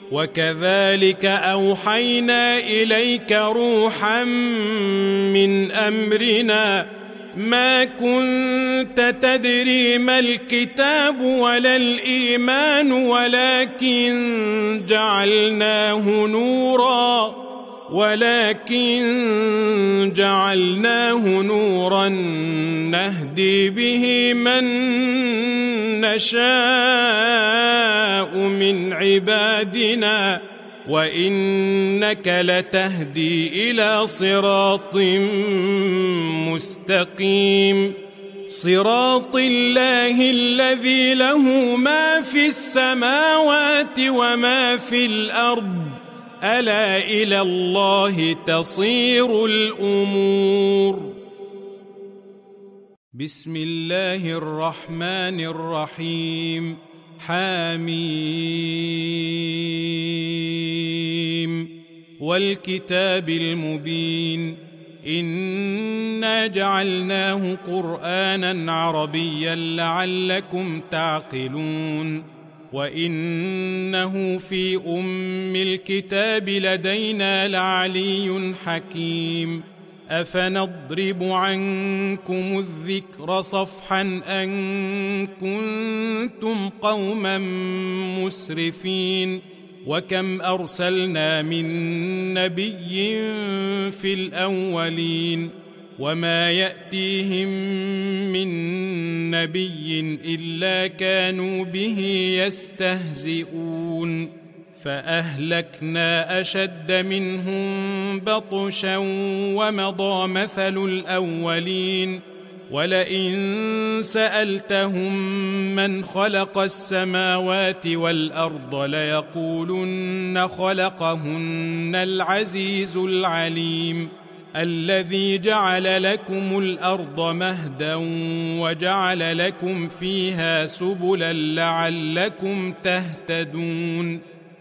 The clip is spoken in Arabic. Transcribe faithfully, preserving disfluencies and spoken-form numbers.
وكذلك أوحينا إليك روحا من أمرنا ما كنت تدري ما الكتاب ولا الإيمان ولكن جعلناه نورا ولكن جعلناه نورا نهدي به من نشاء من عبادنا وإنك لتهدي إلى صراط مستقيم صراط الله الذي له ما في السماوات وما في الأرض ألا إلى الله تصير الأمور. بسم الله الرحمن الرحيم. حميم والكتاب المبين إنا جعلناه قرآنا عربيا لعلكم تعقلون وإنه في أم الكتاب لدينا لعلي حكيم أفنضرب عنكم الذكر صفحا أن كنتم قوما مسرفين وكم أرسلنا من نبي في الأولين وما يأتيهم من نبي إلا كانوا به يستهزئون فأهلكنا أشد منهم بطشا ومضى مثل الأولين ولئن سألتهم من خلق السماوات والأرض ليقولن خلقهن العزيز العليم الذي جعل لكم الأرض مهدا وجعل لكم فيها سبلا لعلكم تهتدون